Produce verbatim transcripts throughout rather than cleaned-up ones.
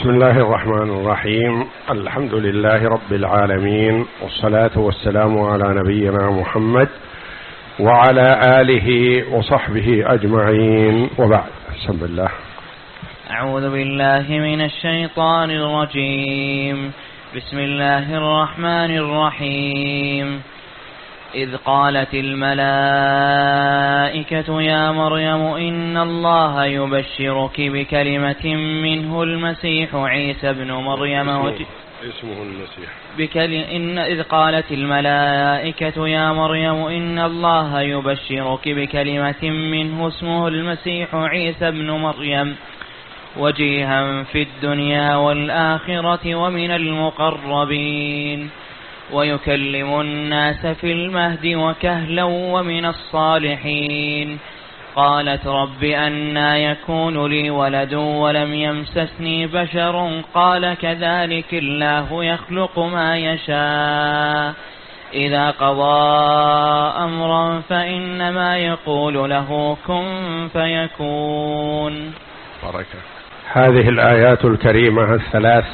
بسم الله الرحمن الرحيم. الحمد لله رب العالمين، والصلاة والسلام على نبينا محمد وعلى آله وصحبه أجمعين، وبعد. بسم الله. أعوذ بالله من الشيطان الرجيم. بسم الله الرحمن الرحيم. إذ قالت الملائكة يا مريم إن الله يبشرك بكلمة منه المسيح عيسى بن مريم وجه اسمه المسيح بكل... إن إذ قالت الملائكة يا مريم إن الله يبشرك بكلمة منه اسمه المسيح عيسى بن مريم وجيها في الدنيا والآخرة ومن المقربين ويكلم الناس في المهد وكهلا ومن الصالحين. قالت رب أنى يكون لي ولد ولم يمسسني بشر قال كذلك الله يخلق ما يشاء إذا قضى أمرا فإنما يقول له كن فيكون. بركة. هذه الآيات الكريمة الثلاث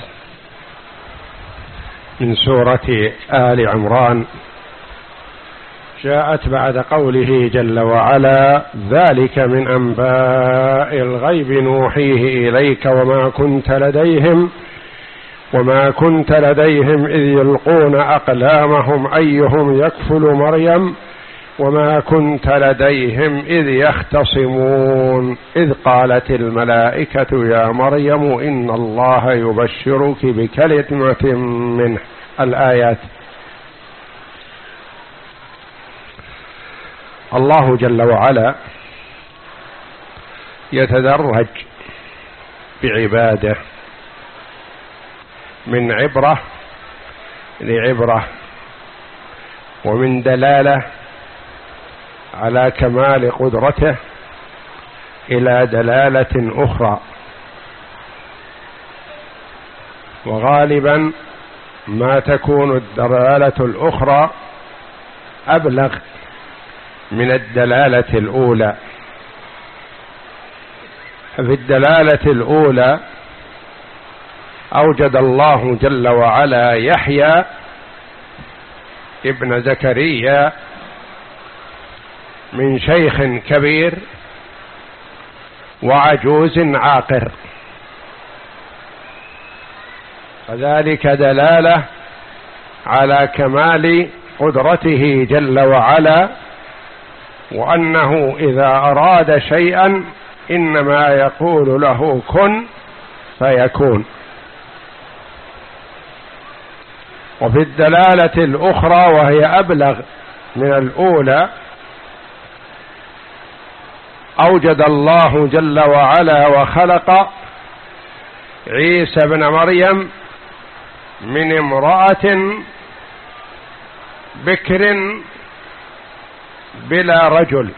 من سورة آل عمران جاءت بعد قوله جل وعلا: ذلك من أنباء الغيب نوحيه إليك وما كنت لديهم وما كنت لديهم إذ يلقون أقلامهم أيهم يكفل مريم وما كنت لديهم إذ يختصمون إذ قالت الملائكة يا مريم إن الله يبشرك بكلمة منه. الآيات. الله جل وعلا يتدرج بعباده من عبرة لعبرة ومن دلالة على كمال قدرته إلى دلالة أخرى، وغالبا ما تكون الدلالة الأخرى أبلغ من الدلالة الأولى. في الدلالة الأولى أوجد الله جل وعلا يحيى ابن زكريا من شيخ كبير وعجوز عاقر، فذلك دلالة على كمال قدرته جل وعلا، وأنه إذا أراد شيئا إنما يقول له كن فيكون. وفي الدلالة الأخرى وهي أبلغ من الأولى أوجد الله جل وعلا وخلق عيسى بن مريم من امرأة بكر بلا رجل،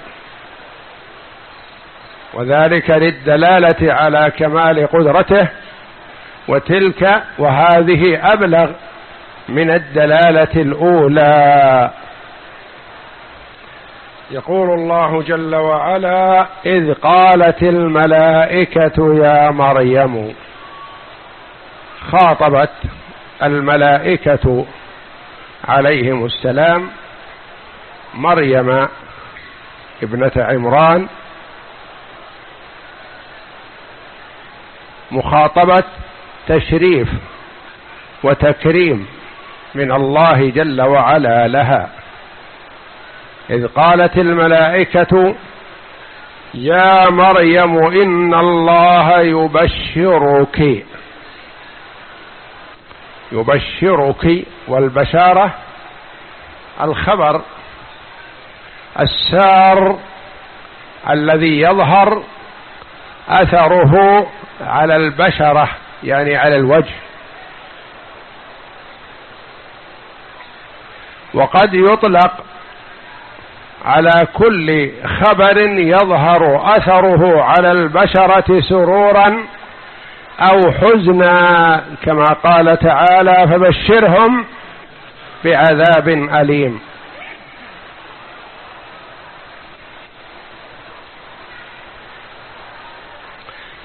وذلك للدلالة على كمال قدرته، وتلك وهذه أبلغ من الدلالة الأولى. يقول الله جل وعلا: إذ قالت الملائكة يا مريم. خاطبت الملائكة عليهم السلام مريم ابنة عمران مخاطبة تشريف وتكريم من الله جل وعلا لها. إذ قالت الملائكة يا مريم إن الله يبشرك. يبشرك، والبشارة الخبر السار الذي يظهر أثره على البشرة، يعني على الوجه. وقد يطلق على كل خبر يظهر أثره على البشرة سرورا أو حزنا، كما قال تعالى: فبشرهم بعذاب أليم.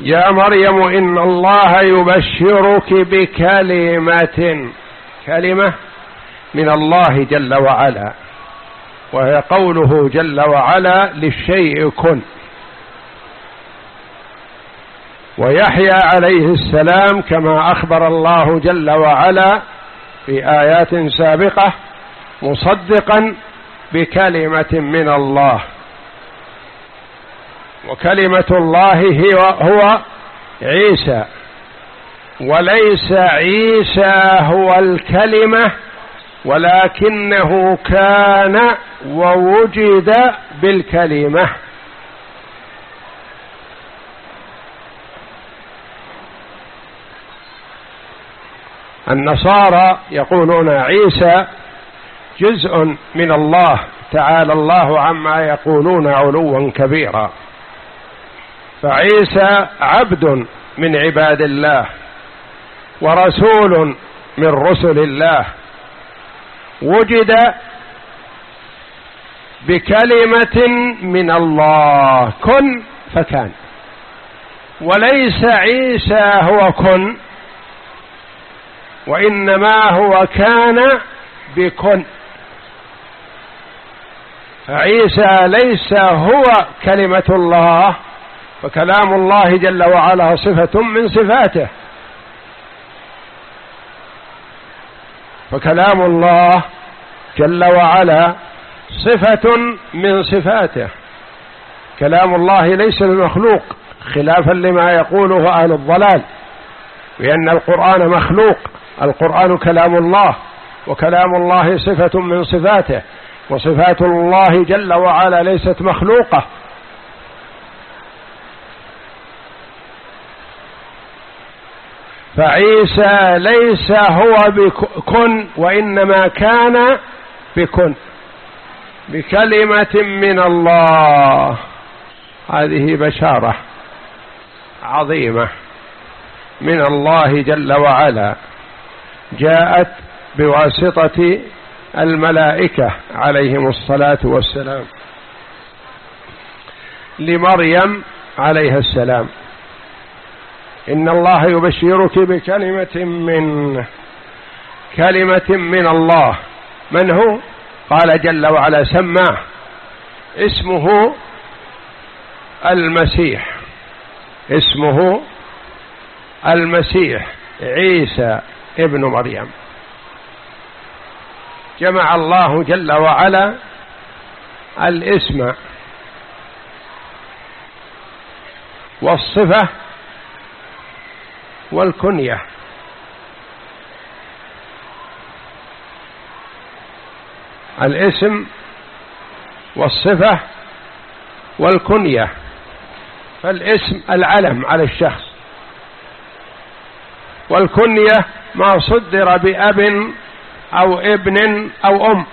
يا مريم إن الله يبشرك بكلمة، كلمة من الله جل وعلا، وهي قوله جل وعلا للشيء كن. ويحيى عليه السلام كما أخبر الله جل وعلا في آيات سابقة مصدقا بكلمة من الله، وكلمة الله هي هو عيسى، وليس عيسى هو الكلمة ولكنه كان ووجد بالكلمة. النصارى يقولون عيسى جزء من الله تعالى الله عما يقولون علوا كبيرا، فعيسى عبد من عباد الله ورسول من رسل الله، وجد بكلمة من الله كن فكان، وليس عيسى هو كن وإنما هو كان بكن. فعيسى ليس هو كلمة الله، فكلام الله جل وعلا صفة من صفاته، فكلام الله جل وعلا صفة من صفاته. كلام الله ليس بمخلوق، خلافا لما يقوله أهل الضلال بأن القرآن مخلوق. القرآن كلام الله، وكلام الله صفة من صفاته، وصفات الله جل وعلا ليست مخلوقة. فعيسى ليس هو بكن وإنما كان بكن بكلمة من الله. هذه بشارة عظيمة من الله جل وعلا جاءت بواسطة الملائكة عليهم الصلاة والسلام لمريم عليها السلام. إن الله يبشرك بكلمة منه، كلمة من الله. من هو؟ قال جل وعلا سماه، اسمه المسيح، اسمه المسيح عيسى ابن مريم. جمع الله جل وعلا الاسم والصفة والكنية. الاسم والصفة والكنية. فالاسم العلم على الشخص، والكنية ما صدر بأب أو ابن أو أم،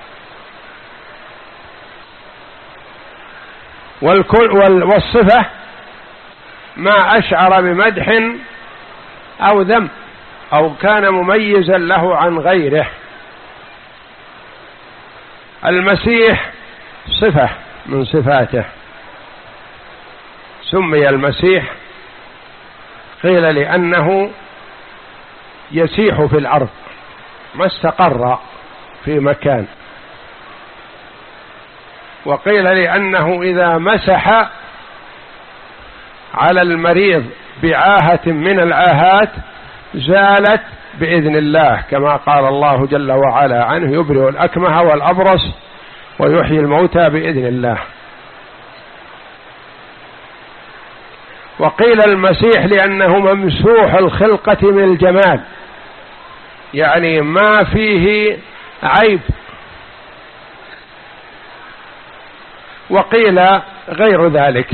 والصفة ما أشعر بمدح أو ذم أو كان مميزا له عن غيره. المسيح صفة من صفاته، سمي المسيح قيل لأنه يسيح في الأرض ما استقر في مكان، وقيل لأنه إذا مسح على المريض بعاهة من العاهات زالت بإذن الله، كما قال الله جل وعلا عنه يبرئ الأكمه والأبرص ويحيي الموتى بإذن الله. وقيل المسيح لأنه ممسوح الخلقة من الجمال، يعني ما فيه عيب. وقيل غير ذلك.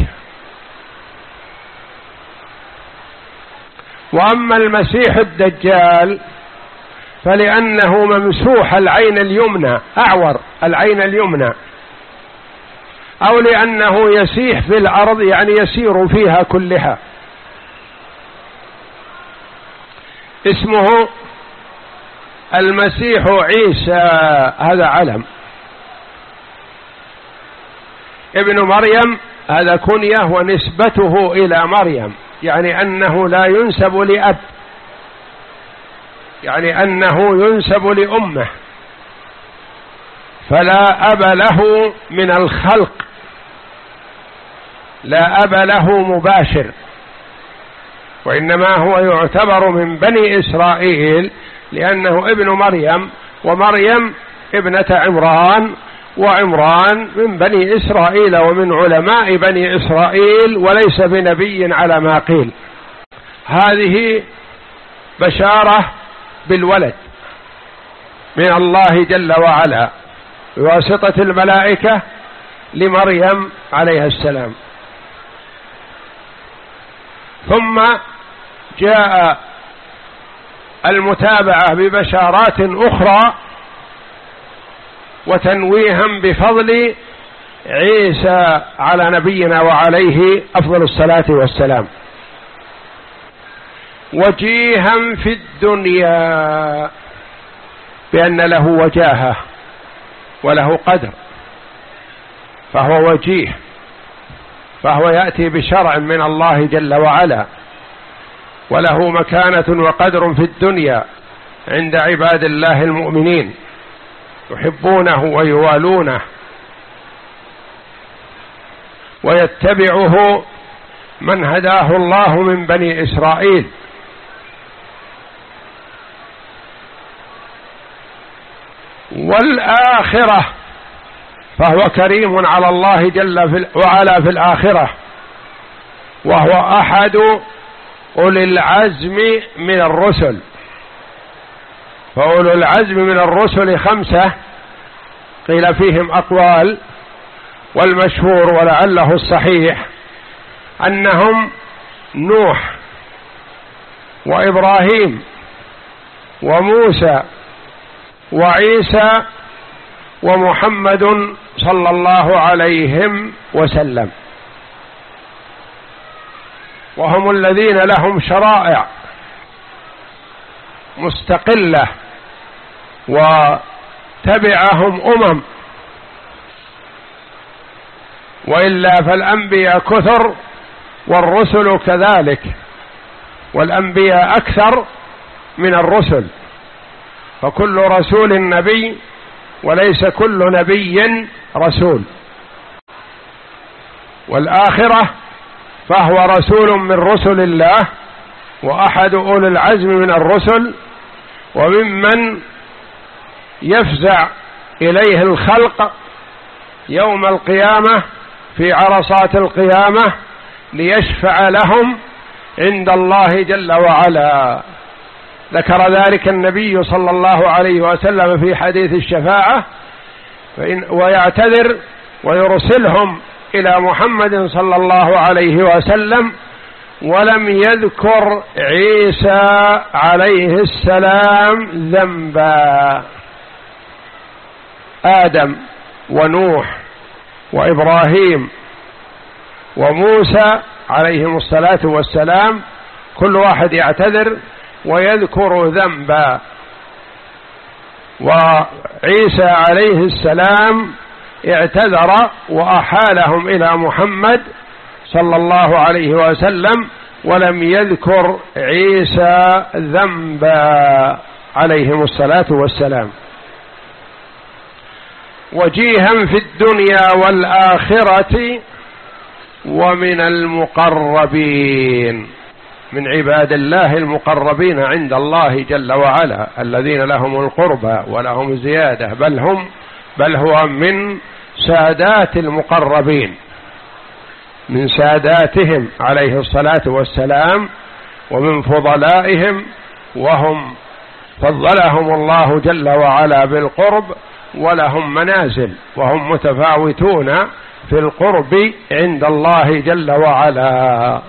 وأما المسيح الدجال فلأنه ممسوح العين اليمنى، أعور العين اليمنى، أو لأنه يسيح في الأرض يعني يسير فيها كلها. اسمه المسيح عيسى، هذا علم. ابن مريم هذا كنية ونسبته إلى مريم يعني أنه لا ينسب لأب، يعني أنه ينسب لأمه، فلا أب له من الخلق، لا أب له مباشر، وإنما هو يعتبر من بني إسرائيل لأنه ابن مريم، ومريم ابنة عمران، وعمران من بني إسرائيل ومن علماء بني إسرائيل، وليس بنبي على ما قيل. هذه بشارة بالولد من الله جل وعلا بواسطة الملائكة لمريم عليها السلام. ثم جاء المتابعة ببشارات أخرى وتنويها بفضل عيسى على نبينا وعليه أفضل الصلاة والسلام. وجيها في الدنيا بأن له وجاهة وله قدر، فهو وجيه، فهو يأتي بشرع من الله جل وعلا، وله مكانة وقدر في الدنيا عند عباد الله المؤمنين، يحبونه ويوالونه ويتبعه من هداه الله من بني إسرائيل. والآخرة فهو كريم على الله جل وعلا في الآخرة، وهو أحد أولي العزم من الرسل. فأولو العزم من الرسل خمسة قيل فيهم أقوال، والمشهور ولعله الصحيح أنهم نوح وإبراهيم وموسى وعيسى ومحمد صلى الله عليهم وسلم، وهم الذين لهم شرائع مستقلة وتبعهم أمم، وإلا فالأنبياء كثر والرسل كذلك، والأنبياء أكثر من الرسل، فكل رسول نبي وليس كل نبي رسول. والآخرة فهو رسول من رسل الله وأحد أولي العزم من الرسل، وممن يفزع إليه الخلق يوم القيامة في عرصات القيامة ليشفع لهم عند الله جل وعلا. ذكر ذلك النبي صلى الله عليه وسلم في حديث الشفاعة، ويعتذر ويرسلهم إلى محمد صلى الله عليه وسلم، ولم يذكر عيسى عليه السلام ذنبا. آدم ونوح وإبراهيم وموسى عليهم الصلاة والسلام كل واحد يعتذر ويذكر ذنبا، وعيسى عليه السلام اعتذر وأحالهم إلى محمد صلى الله عليه وسلم، ولم يذكر عيسى ذنبا عليهم الصلاة والسلام. وجيها في الدنيا والآخرة ومن المقربين، من عباد الله المقربين عند الله جل وعلا الذين لهم القربى ولهم زيادة، بل هم بل هو من سادات المقربين، من ساداتهم عليه الصلاة والسلام، ومن فضلائهم، وهم فضلهم الله جل وعلا بالقرب، ولهم منازل وهم متفاوتون في القرب عند الله جل وعلا.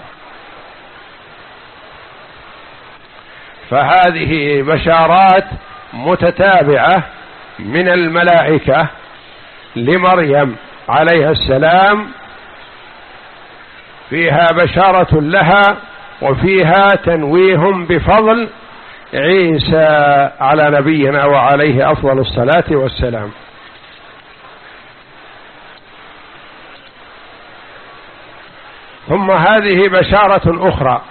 فهذه بشارات متتابعة من الملائكة لمريم عليها السلام، فيها بشارة لها وفيها تنويه بفضل عيسى على نبينا وعليه أفضل الصلاة والسلام. ثم هذه بشارة أخرى: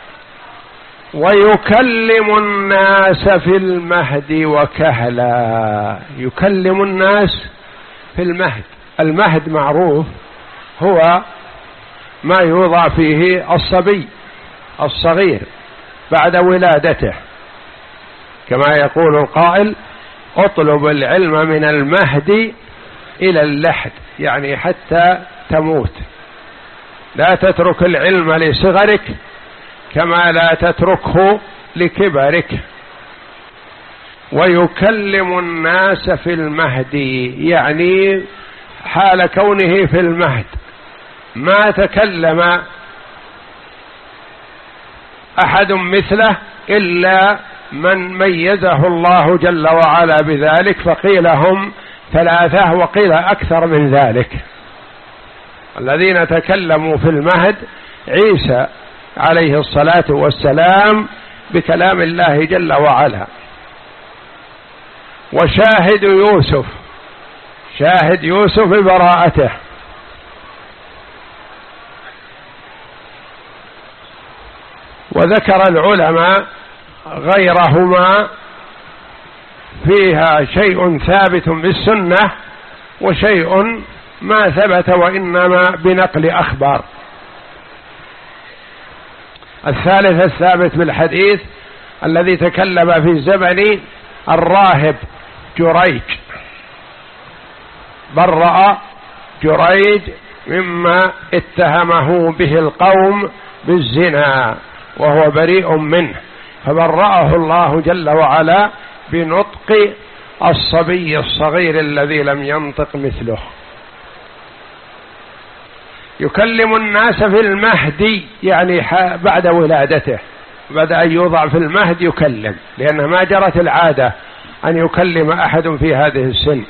ويكلم الناس في المهد وكهلا. يكلم الناس في المهد. المهد معروف هو ما يوضع فيه الصبي الصغير بعد ولادته، كما يقول القائل: اطلب العلم من المهد إلى اللحد، يعني حتى تموت، لا تترك العلم لصغرك كما لا تتركه لكبرك. ويكلم الناس في المهد، يعني حال كونه في المهد ما تكلم أحد مثله إلا من ميزه الله جل وعلا بذلك، فقيل هم ثلاثة وقيل أكثر من ذلك. الذين تكلموا في المهد عيسى عليه الصلاة والسلام بكلام الله جل وعلا، وشاهد يوسف، شاهد يوسف ببراءته، وذكر العلماء غيرهما فيها شيء ثابت بالسنة وشيء ما ثبت وإنما بنقل أخبار. الثالث الثابت بالحديث الذي تكلم في زمن الراهب جريج، برأ جريج مما اتهمه به القوم بالزنا وهو بريء منه، فبرأه الله جل وعلا بنطق الصبي الصغير الذي لم ينطق مثله. يكلم الناس في المهد، يعني بعد ولادته، بعد أن يوضع في المهد يكلم، لأن ما جرت العادة أن يكلم أحد في هذه السن.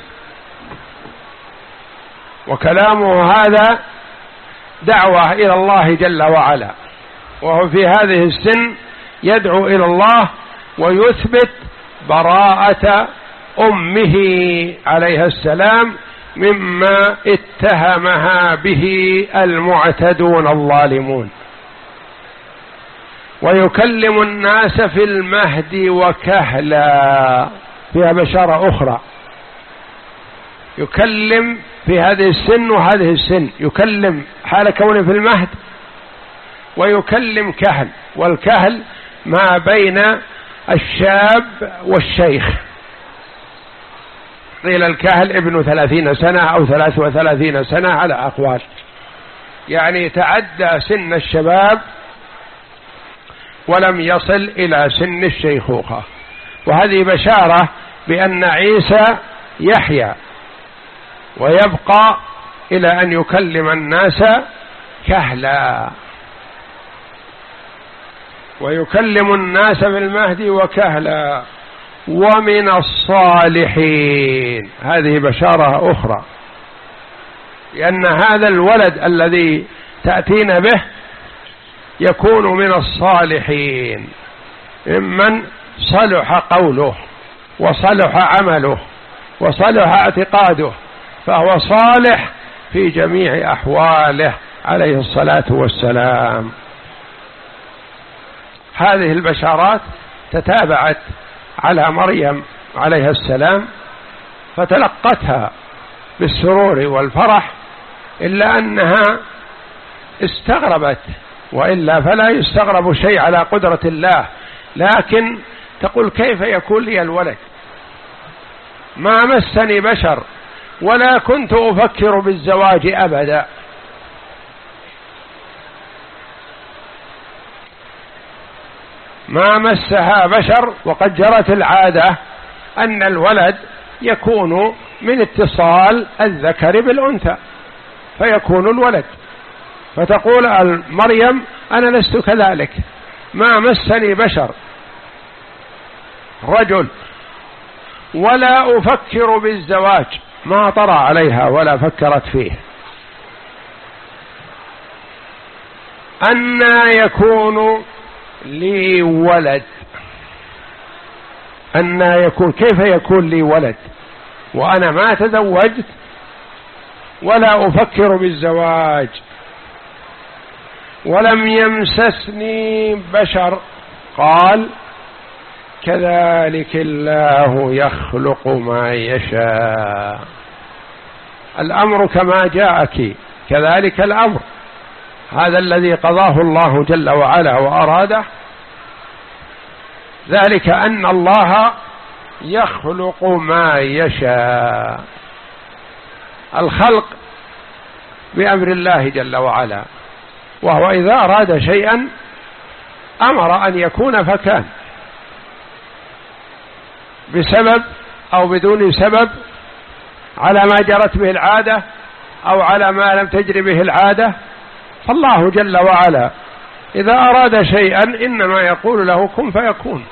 وكلامه هذا دعوة إلى الله جل وعلا، وهو في هذه السن يدعو إلى الله ويثبت براءة أمه عليها السلام مما اتهمها به المعتدون الظالمون. ويكلم الناس في المهد وكهلا، فيها بشارة أخرى. يكلم في هذه السن وهذه السن، يكلم حال كونه في المهد، ويكلم كهل، والكهل ما بين الشاب والشيخ. قيل الكهل ابن ثلاثين سنة أو ثلاث وثلاثين سنة على أقوال، يعني تعدى سن الشباب ولم يصل إلى سن الشيخوخة. وهذه بشارة بأن عيسى يحيى ويبقى إلى أن يكلم الناس كهلا. ويكلم الناس في المهد وكهلا ومن الصالحين، هذه بشارة أخرى، لأن هذا الولد الذي تأتين به يكون من الصالحين، ممن صلح قوله وصلح عمله وصلح اعتقاده، فهو صالح في جميع أحواله عليه الصلاة والسلام. هذه البشارات تتابعت على مريم عليها السلام فتلقتها بالسرور والفرح، إلا أنها استغربت، وإلا فلا يستغرب شيء على قدرة الله، لكن تقول: كيف يكون لي الولد؟ ما مسني بشر ولا كنت أفكر بالزواج أبدا. ما مسها بشر، وقد جرت العادة أن الولد يكون من اتصال الذكر بالأنثى فيكون الولد، فتقول مريم: أنا لست كذلك، ما مسني بشر رجل ولا أفكر بالزواج، ما طرأ عليها ولا فكرت فيه. أنى يكون لي ولد، أنى يكون، كيف يكون لي ولد وأنا ما تزوجت ولا أفكر بالزواج؟ ولم يمسسني بشر، قال كذلك الله يخلق ما يشاء. الأمر كما جاءك، كذلك الأمر، هذا الذي قضاه الله جل وعلا وأراده، ذلك أن الله يخلق ما يشاء. الخلق بأمر الله جل وعلا، وهو إذا أراد شيئا أمر أن يكون فكان، بسبب أو بدون سبب، على ما جرت به العادة أو على ما لم تجري به العادة. فالله جل وعلا إذا أراد شيئا إنما يقول له كن فيكون،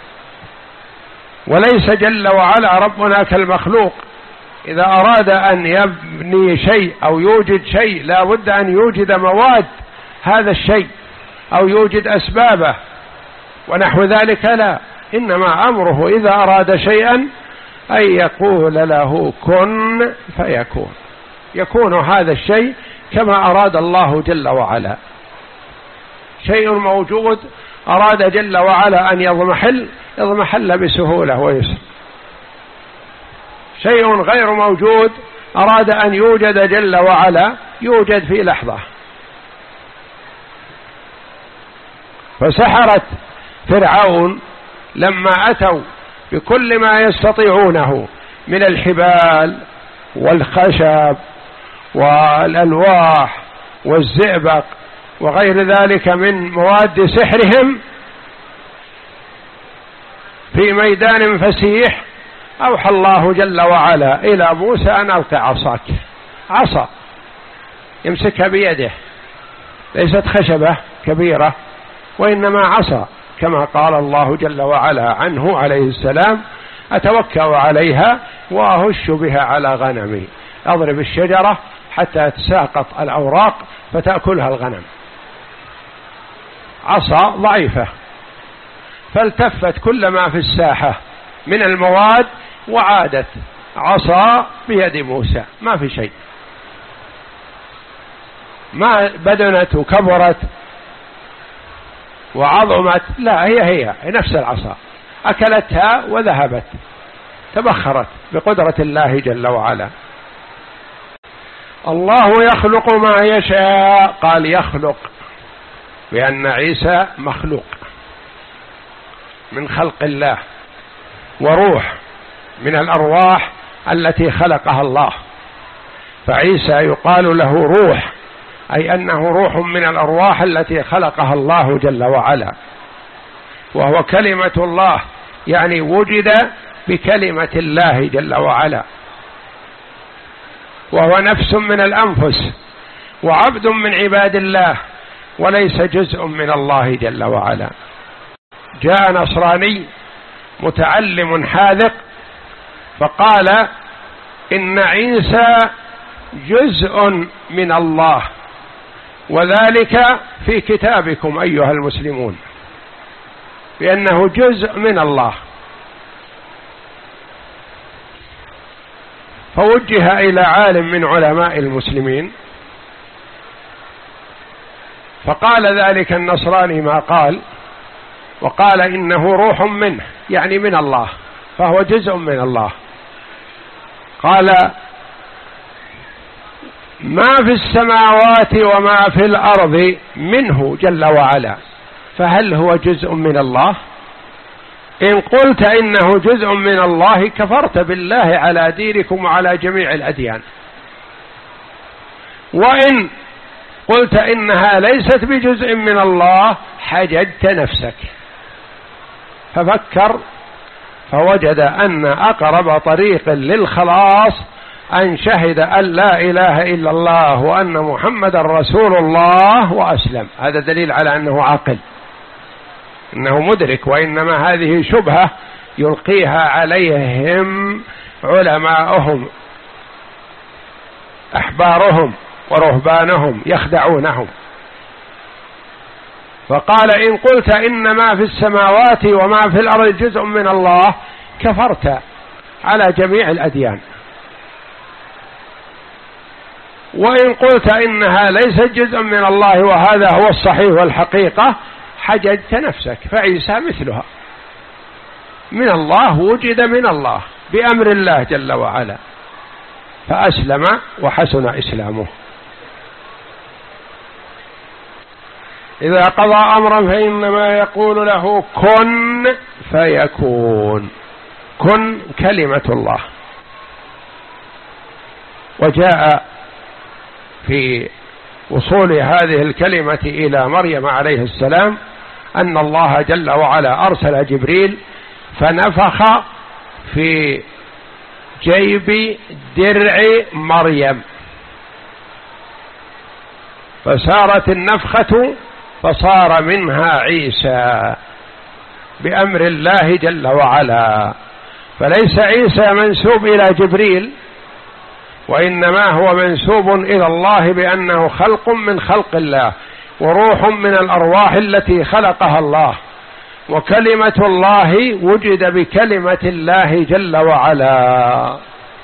وليس جل وعلا ربنا كالمخلوق، إذا أراد أن يبني شيء أو يوجد شيء لا بد أن يوجد مواد هذا الشيء أو يوجد أسبابه ونحو ذلك. لا، إنما أمره إذا أراد شيئا أن يقول له كن فيكون، يكون هذا الشيء كما أراد الله جل وعلا. شيء موجود أراد جل وعلا أن يضمحل، يضمحل بسهولة ويسر. شيء غير موجود أراد أن يوجد جل وعلا، يوجد في لحظة. فسحرة فرعون لما أتوا بكل ما يستطيعونه من الحبال والخشب والألواح والزئبق وغير ذلك من مواد سحرهم في ميدان فسيح، أوحى الله جل وعلا إلى موسى أن ألقي عصاك، عصا يمسكها بيده، ليست خشبة كبيرة وإنما عصا، كما قال الله جل وعلا عنه عليه السلام: أتوكأ عليها وأهش بها على غنمي، أضرب الشجرة حتى تساقط الأوراق فتأكلها الغنم. عصا ضعيفة، فالتفت كل ما في الساحة من المواد وعادت عصا بيد موسى، ما في شيء، ما بدنت وكبرت وعظمت، لا، هي هي نفس العصا، أكلتها وذهبت، تبخرت بقدرة الله جل وعلا. الله يخلق ما يشاء، قال يخلق بأن عيسى مخلوق من خلق الله، وروح من الأرواح التي خلقها الله، فعيسى يقال له روح، أي أنه روح من الأرواح التي خلقها الله جل وعلا، وهو كلمة الله، يعني وجد بكلمة الله جل وعلا، وهو نفس من الأنفس وعبد من عباد الله وليس جزء من الله جل وعلا. جاء نصراني متعلم حاذق فقال إن عيسى جزء من الله، وذلك في كتابكم أيها المسلمون، بأنه جزء من الله. فوجه إلى عالم من علماء المسلمين فقال ذلك النصراني ما قال، وقال إنه روح منه، يعني من الله، فهو جزء من الله. قال ما في السماوات وما في الأرض منه جل وعلا، فهل هو جزء من الله؟ إن قلت إنه جزء من الله كفرت بالله على دينكم وعلى جميع الأديان، وإن قلت إنها ليست بجزء من الله حججت نفسك. ففكر فوجد أن أقرب طريق للخلاص أن شهد أن لا إله إلا الله وأن محمد رسول الله وأسلم. هذا دليل على أنه عاقل، إنه مدرك، وإنما هذه شبهة يلقيها عليهم علماءهم أحبارهم ورهبانهم يخدعونهم. فقال إن قلت إن ما في السماوات وما في الأرض جزء من الله كفرت على جميع الأديان. وإن قلت إنها ليست جزءا من الله وهذا هو الصحيح والحقيقة حججت نفسك، فعيسى مثلها من الله، وجد من الله بأمر الله جل وعلا، فأسلم وحسن إسلامه. إذا قضى أمرا فإنما يقول له كن فيكون. كن كلمة الله. وجاء في وصول هذه الكلمة إلى مريم عليه السلام أن الله جل وعلا أرسل جبريل فنفخ في جيب درع مريم، فسارت النفخة فصار منها عيسى بأمر الله جل وعلا. فليس عيسى منسوب إلى جبريل، وإنما هو منسوب إلى الله بأنه خلق من خلق الله وروح من الأرواح التي خلقها الله، وكلمة الله وجد بكلمة الله جل وعلا.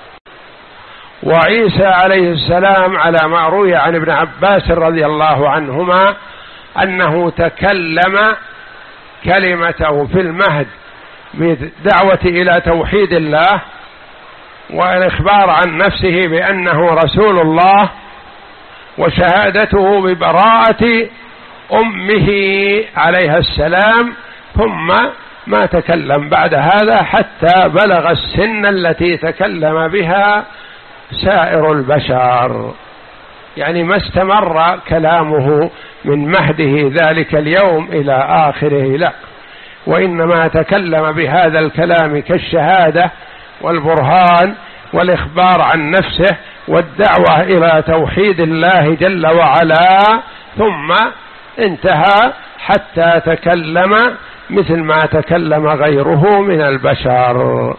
وعيسى عليه السلام على ما روي عن ابن عباس رضي الله عنهما أنه تكلم كلمته في المهد بالدعوة إلى توحيد الله والإخبار عن نفسه بأنه رسول الله، وشهادته ببراءة أمه عليها السلام، ثم ما تكلم بعد هذا حتى بلغ السن التي تكلم بها سائر البشر، يعني ما استمر كلامه من مهده ذلك اليوم إلى آخره، لا، وإنما تكلم بهذا الكلام كالشهادة والبرهان والإخبار عن نفسه والدعوة إلى توحيد الله جل وعلا، ثم انتهى حتى تكلم مثل ما تكلم غيره من البشر،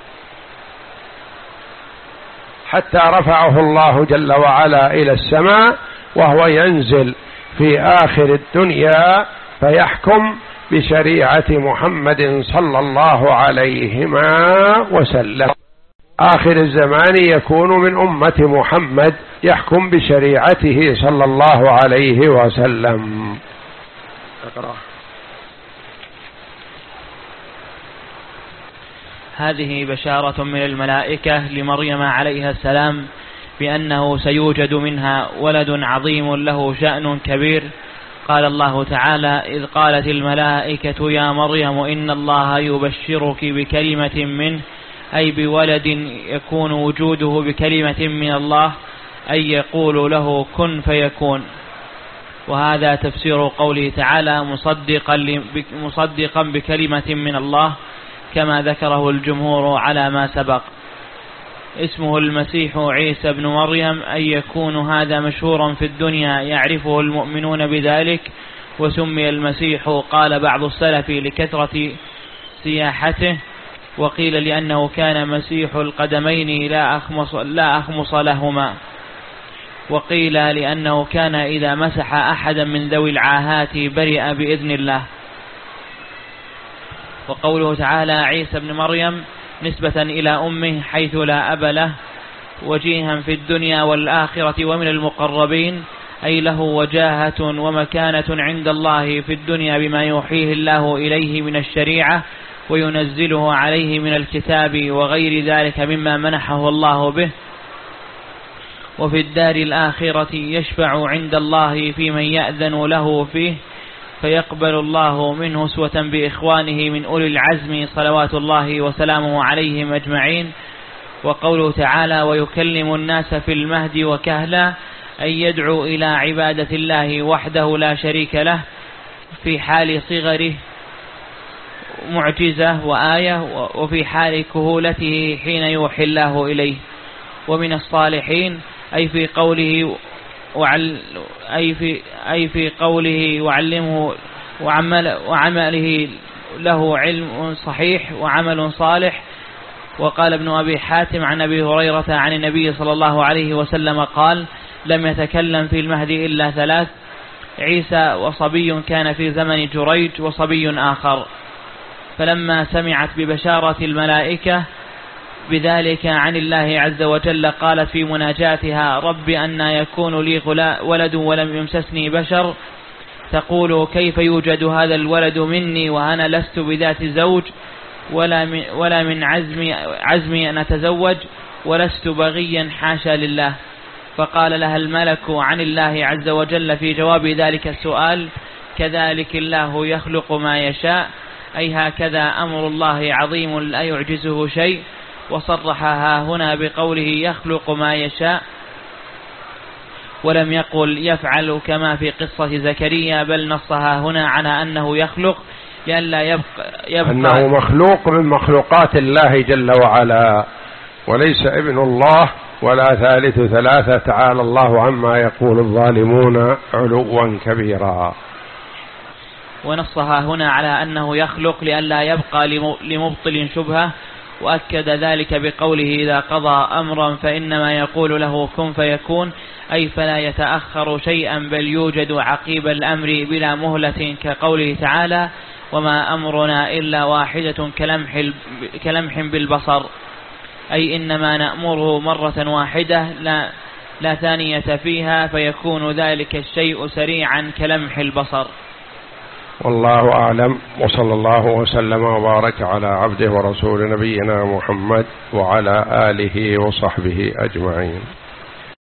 حتى رفعه الله جل وعلا إلى السماء، وهو ينزل في آخر الدنيا فيحكم بشريعة محمد صلى الله عليه وسلم. آخر الزمان يكون من أمة محمد يحكم بشريعته صلى الله عليه وسلم. اقرأ. هذه بشارة من الملائكة لمريم عليها السلام بأنه سيوجد منها ولد عظيم له شأن كبير. قال الله تعالى: إذ قالت الملائكة يا مريم إن الله يبشرك بكلمة منه، أي بولد يكون وجوده بكلمة من الله، أي يقول له كن فيكون. وهذا تفسير قوله تعالى مصدقا, مصدقا بكلمة من الله كما ذكره الجمهور على ما سبق. اسمه المسيح عيسى بن مريم، أي يكون هذا مشهورا في الدنيا يعرفه المؤمنون بذلك. وسمي المسيح قال بعض السلف لكثرة سياحته، وقيل لأنه كان مسيح القدمين لا أخمص, لا أخمص لهما، وقيل لأنه كان إذا مسح أحدا من ذوي العاهات برئ بإذن الله. وقوله تعالى عيسى بن مريم نسبة إلى أمه حيث لا أب له، وجيها في الدنيا والآخرة ومن المقربين، أي له وجاهة ومكانة عند الله في الدنيا بما يوحيه الله إليه من الشريعة وينزله عليه من الكتاب وغير ذلك مما منحه الله به. وفي الدار الآخرة يشفع عند الله في من يأذن له فيه، فيقبل الله منه أسوة بإخوانه من أولي العزم صلوات الله وسلامه عليهم أجمعين. وقوله تعالى ويكلم الناس في المهد وكهلا، أي يدعو إلى عبادة الله وحده لا شريك له في حال صغره معجزة وآية، وفي حال كهولته حين يوحي الله إليه. ومن الصالحين أي في قوله وعل أي في أي في قوله وعلمه وعمل وعمله له علم صحيح وعمل صالح. وقال ابن أبي حاتم عن أبي هريرة عن النبي صلى الله عليه وسلم قال: لم يتكلم في المهد إلا ثلاث: عيسى، وصبي كان في زمن جريج، وصبي آخر. فلما سمعت ببشارة الملائكة بذلك عن الله عز وجل قالت في مناجاتها: رب أنى يكون لي ولد ولم يمسسني بشر، تقول: كيف يوجد هذا الولد مني وأنا لست بذات زوج ولا من, ولا من عزمي, عزمي أن أتزوج ولست بغيا حاشا لله. فقال لها الملك عن الله عز وجل في جواب ذلك السؤال: كذلك الله يخلق ما يشاء، أي هكذا أمر الله عظيم لا يعجزه شيء. وصرحها هنا بقوله يخلق ما يشاء، ولم يقل يفعل كما في قصة زكريا، بل نصها هنا على أنه يخلق لئلا يبقى, يبقى أنه مخلوق من مخلوقات الله جل وعلا، وليس ابن الله ولا ثالث ثلاثة، تعالى الله عما يقول الظالمون علوا كبيرا. ونصها هنا على أنه يخلق لئلا يبقى لمبطل شبهة، وأكد ذلك بقوله إذا قضى أمرا فإنما يقول له كن فيكون، أي فلا يتأخر شيئا بل يوجد عقيب الأمر بلا مهلة، كقوله تعالى: وما أمرنا إلا واحدة كلمح, كلمح بالبصر، أي إنما نأمره مرة واحدة لا, لا ثانية فيها، فيكون ذلك الشيء سريعا كلمح البصر. والله أعلم، وصلى الله وسلم وبارك على عبده ورسول نبينا محمد وعلى آله وصحبه أجمعين.